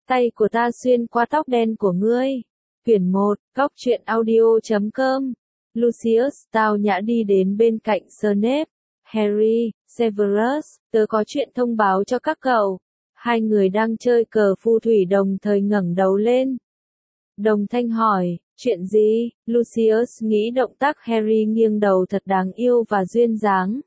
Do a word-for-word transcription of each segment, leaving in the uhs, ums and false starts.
tay của ta xuyên qua tóc đen của ngươi. Quyển một, góc truyện audio chấm com. Lucius tao nhã đi đến bên cạnh Snape. Harry, Severus, tớ có chuyện thông báo cho các cậu. Hai người đang chơi cờ phù thủy đồng thời ngẩng đầu lên. Đồng thanh hỏi, chuyện gì? Lucius nghĩ động tác Harry nghiêng đầu thật đáng yêu và duyên dáng.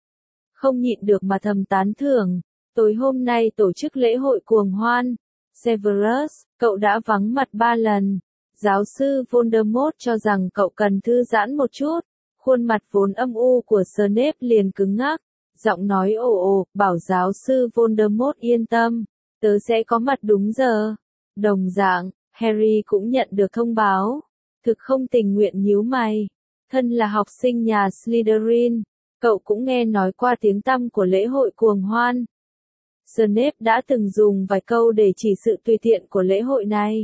Không nhịn được mà thầm tán thưởng. Tối hôm nay tổ chức lễ hội cuồng hoan. Severus, cậu đã vắng mặt ba lần. Giáo sư Voldemort cho rằng cậu cần thư giãn một chút. Khuôn mặt vốn âm u của Snape liền cứng ngắc. Giọng nói ồ ồ, bảo giáo sư Voldemort yên tâm. Tớ sẽ có mặt đúng giờ. Đồng dạng, Harry cũng nhận được thông báo. Thực không tình nguyện nhíu mày. Thân là học sinh nhà Slytherin, cậu cũng nghe nói qua tiếng tăm của lễ hội cuồng hoan. Snape đã từng dùng vài câu để chỉ sự tùy tiện của lễ hội này.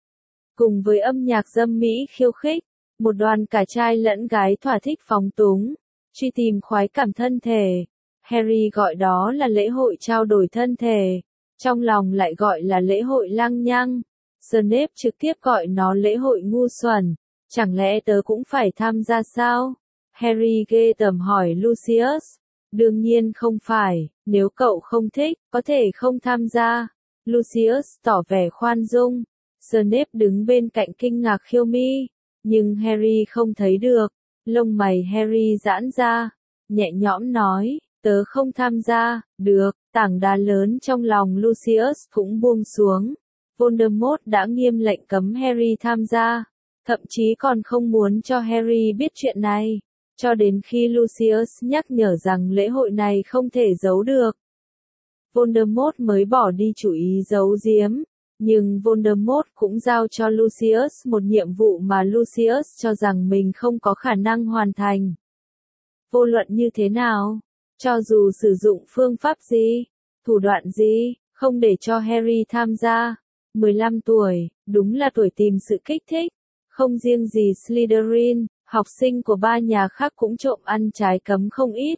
Cùng với âm nhạc dâm mỹ khiêu khích, một đoàn cả trai lẫn gái thỏa thích phóng túng, truy tìm khoái cảm thân thể. Harry gọi đó là lễ hội trao đổi thân thể, trong lòng lại gọi là lễ hội lăng nhăng. Snape trực tiếp gọi nó lễ hội ngu xuẩn. Chẳng lẽ tớ cũng phải tham gia sao? Harry ghê tởm hỏi Lucius. Đương nhiên không phải, nếu cậu không thích, có thể không tham gia. Lucius tỏ vẻ khoan dung. Snape đứng bên cạnh kinh ngạc khiêu mi, nhưng Harry không thấy được. Lông mày Harry giãn ra, nhẹ nhõm nói, tớ không tham gia. Được, tảng đá lớn trong lòng Lucius cũng buông xuống. Voldemort đã nghiêm lệnh cấm Harry tham gia, thậm chí còn không muốn cho Harry biết chuyện này, cho đến khi Lucius nhắc nhở rằng lễ hội này không thể giấu được. Voldemort mới bỏ đi chủ ý giấu giếm, nhưng Voldemort cũng giao cho Lucius một nhiệm vụ mà Lucius cho rằng mình không có khả năng hoàn thành. Vô luận như thế nào, cho dù sử dụng phương pháp gì, thủ đoạn gì, không để cho Harry tham gia. mười lăm tuổi, đúng là tuổi tìm sự kích thích. Không riêng gì Slytherin, học sinh của ba nhà khác cũng trộm ăn trái cấm không ít.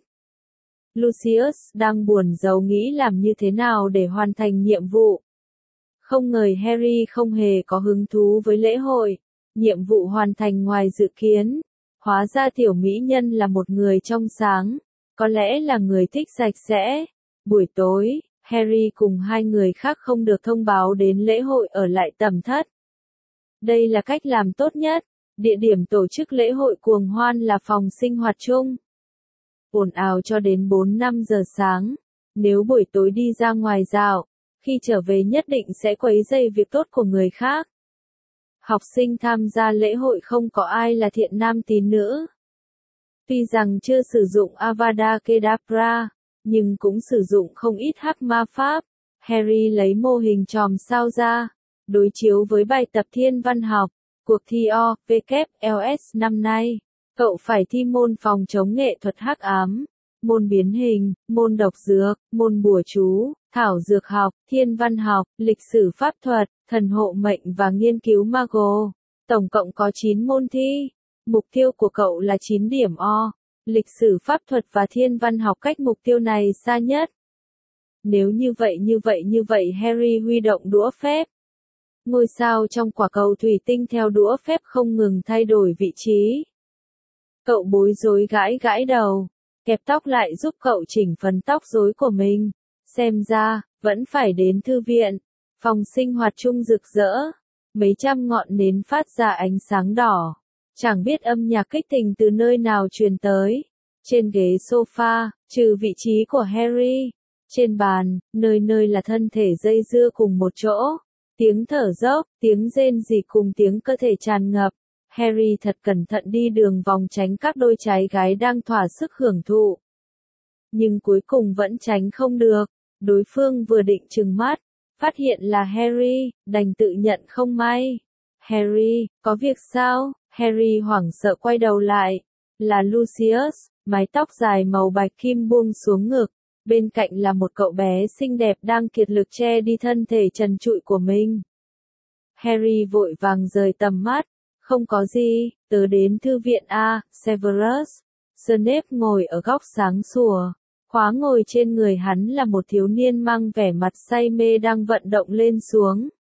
Lucius đang buồn rầu nghĩ làm như thế nào để hoàn thành nhiệm vụ. Không ngờ Harry không hề có hứng thú với lễ hội. Nhiệm vụ hoàn thành ngoài dự kiến. Hóa ra tiểu mỹ nhân là một người trong sáng. Có lẽ là người thích sạch sẽ. Buổi tối, Harry cùng hai người khác không được thông báo đến lễ hội ở lại tầm thất. Đây là cách làm tốt nhất. Địa điểm tổ chức lễ hội cuồng hoan là phòng sinh hoạt chung. Ồn ào cho đến bốn năm giờ sáng. Nếu buổi tối đi ra ngoài dạo, khi trở về nhất định sẽ quấy rầy việc tốt của người khác. Học sinh tham gia lễ hội không có ai là thiện nam tín nữ. Tuy rằng chưa sử dụng Avada Kedavra, nhưng cũng sử dụng không ít hắc ma pháp. Harry lấy mô hình chòm sao ra, đối chiếu với bài tập thiên văn học. Cuộc thi O W L S năm nay, cậu phải thi môn phòng chống nghệ thuật hắc ám, môn biến hình, môn độc dược, môn bùa chú, thảo dược học, thiên văn học, lịch sử pháp thuật, thần hộ mệnh và nghiên cứu mago. Tổng cộng có chín môn thi. Mục tiêu của cậu là chín điểm O. Lịch sử pháp thuật và thiên văn học cách mục tiêu này xa nhất. Nếu như vậy như vậy như vậy Harry huy động đũa phép. Ngôi sao trong quả cầu thủy tinh theo đũa phép không ngừng thay đổi vị trí. Cậu bối rối gãi gãi đầu, kẹp tóc lại giúp cậu chỉnh phần tóc rối của mình. Xem ra, vẫn phải đến thư viện. Phòng sinh hoạt chung rực rỡ. Mấy trăm ngọn nến phát ra ánh sáng đỏ. Chẳng biết âm nhạc kích tình từ nơi nào truyền tới. Trên ghế sofa, trừ vị trí của Harry. Trên bàn, nơi nơi là thân thể dây dưa cùng một chỗ. Tiếng thở dốc, tiếng rên rỉ cùng tiếng cơ thể tràn ngập. Harry thật cẩn thận đi đường vòng tránh các đôi trai gái đang thỏa sức hưởng thụ. Nhưng cuối cùng vẫn tránh không được. Đối phương vừa định trừng mắt, phát hiện là Harry, đành tự nhận không may. Harry, có việc sao? Harry hoảng sợ quay đầu lại. Là Lucius, mái tóc dài màu bạch kim buông xuống ngực. Bên cạnh là một cậu bé xinh đẹp đang kiệt lực che đi thân thể trần trụi của mình. Harry vội vàng rời tầm mắt. Không có gì, tớ đến thư viện A, Severus. Snape ngồi ở góc sáng sủa. Khóa ngồi trên người hắn là một thiếu niên mang vẻ mặt say mê đang vận động lên xuống.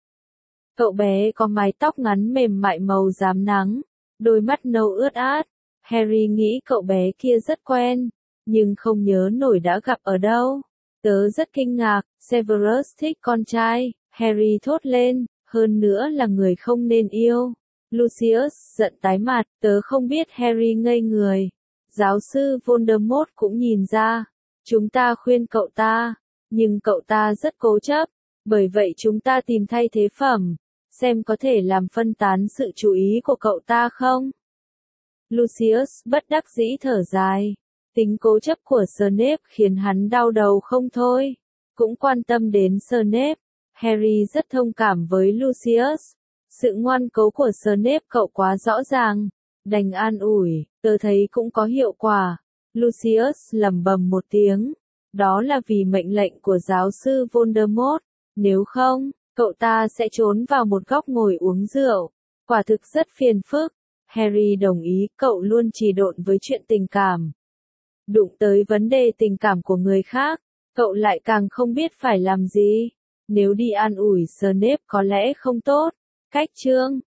Cậu bé có mái tóc ngắn mềm mại màu rám nắng, đôi mắt nâu ướt át. Harry nghĩ cậu bé kia rất quen, nhưng không nhớ nổi đã gặp ở đâu. Tớ rất kinh ngạc, Severus thích con trai, Harry thốt lên, hơn nữa là người không nên yêu. Lucius giận tái mặt, tớ không biết. Harry ngây người. Giáo sư Voldemort cũng nhìn ra. Chúng ta khuyên cậu ta, nhưng cậu ta rất cố chấp, bởi vậy chúng ta tìm thay thế phẩm, xem có thể làm phân tán sự chú ý của cậu ta không. Lucius bất đắc dĩ thở dài. Tính cố chấp của Snape khiến hắn đau đầu không thôi. Cũng quan tâm đến Snape, Harry rất thông cảm với Lucius. Sự ngoan cố của Snape cậu quá rõ ràng, đành an ủi, tớ thấy cũng có hiệu quả. Lucius lẩm bẩm một tiếng, đó là vì mệnh lệnh của giáo sư Voldemort, nếu không, cậu ta sẽ trốn vào một góc ngồi uống rượu. Quả thực rất phiền phức. Harry đồng ý, cậu luôn trì độn với chuyện tình cảm. Đụng tới vấn đề tình cảm của người khác, cậu lại càng không biết phải làm gì. Nếu đi an ủi Snape có lẽ không tốt. Cách chương